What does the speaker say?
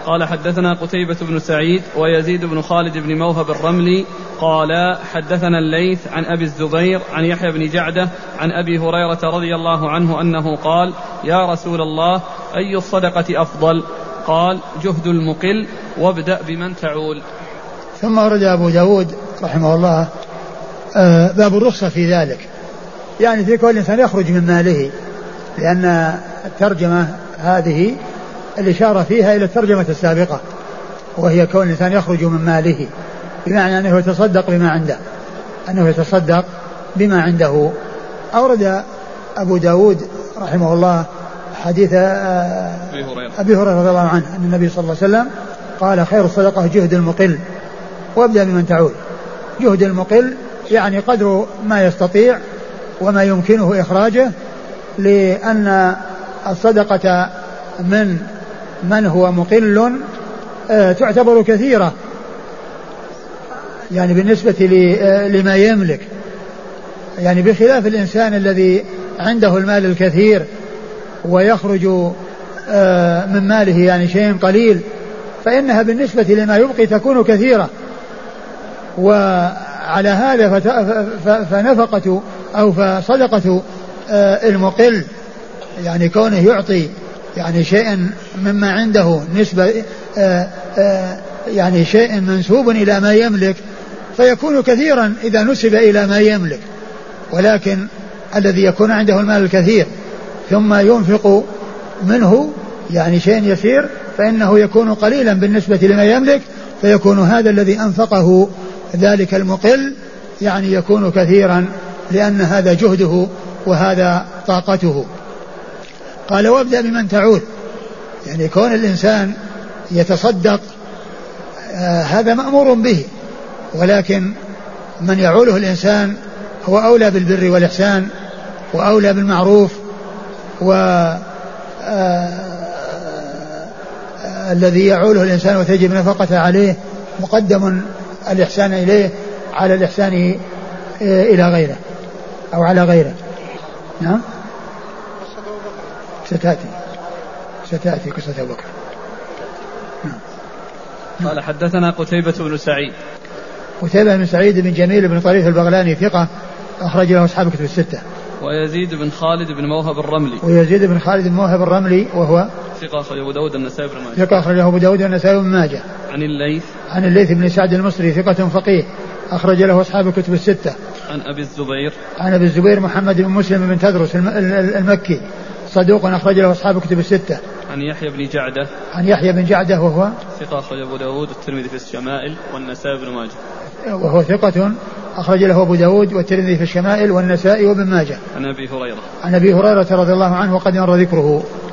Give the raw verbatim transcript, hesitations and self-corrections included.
قال حدثنا قتيبة بن سعيد ويزيد بن خالد بن موهب الرملي قال حدثنا الليث عن أبي الزبير عن يحيى بن جعدة عن أبي هريرة رضي الله عنه أنه قال يا رسول الله أي الصدقة أفضل؟ قال جهد المقل وابدأ بمن تعول. ثم ورد أبو داود رحمه الله باب الرخصة في ذلك، يعني في كل إنسان يخرج من ماله، لأن الترجمة هذه الإشارة فيها إلى الترجمة السابقة، وهي كون الإنسان يخرج من ماله، بمعنى أنه يتصدق بما عنده، أنه يتصدق بما عنده. أورد أبو داود رحمه الله حديث أبي هريرة رضي الله عنه أن النبي صلى الله عليه وسلم قال خير الصدقة جهد المقل وابدأ بمن تعول. جهد المقل يعني قدر ما يستطيع وما يمكنه إخراجه، لأن الصدقة من من هو مقل تعتبر كثيرة، يعني بالنسبة لما يملك، يعني بخلاف الإنسان الذي عنده المال الكثير ويخرج من ماله يعني شيء قليل، فإنها بالنسبة لما يبقي تكون كثيرة. وعلى هذا فنفقة أو فصدقة المقل يعني كونه يعطي يعني شيء مما عنده نسبة يعني شيء منسوب إلى ما يملك، فيكون كثيرا إذا نسب إلى ما يملك. ولكن الذي يكون عنده المال الكثير ثم ينفق منه يعني شيء يسير، فإنه يكون قليلا بالنسبة لما يملك، فيكون هذا الذي أنفقه ذلك المقل يعني يكون كثيرا، لأن هذا جهده وهذا طاقته. قال وابدأ بمن تعول، يعني كون الإنسان يتصدق آه هذا مأمور به، ولكن من يعوله الإنسان هو أولى بالبر والإحسان وأولى بالمعروف، و آه الذي يعوله الإنسان وتجب نفقته عليه مقدم الإحسان إليه على الإحسان إلى غيره أو على غيره. نعم ستأتي ستأتي قصة أبو بكر. نعم. قال حدثنا قتيبة بن سعيد. قتيبة بن سعيد بن جميل بن طريف البغلاني ثقة أخرج له أصحاب كتب الستة. ويزيد بن خالد بن موهب الرملي. ويزيد بن خالد بن موهب الرملي وهو ثقة أخرجه أبو داود والنسائي بن ماجه. ثقة أخرجه أبو داود والنسائي بن ماجه. عن الليث. عن الليث بن سعد المصري ثقة فقيه أخرج له أصحاب الكتب الستة. عن أبي الزبير. عن أبي الزبير محمد بن مسلم بن تدرس المكي صدوق أخرج له أصحاب الكتب الستة. عن يحيى بن جعدة. عن يحيى بن جعدة وهو ثقة أخرج أبو داود والترمذي في الشمائل والنسائي بن ماجه. وهو ثقة أخرج له أبو داود والترمذي في الشمائل والنسائي وابن ماجه. عن أبي هريرة. عن أبي هريرة رضي الله عنه وقد مر ذكره.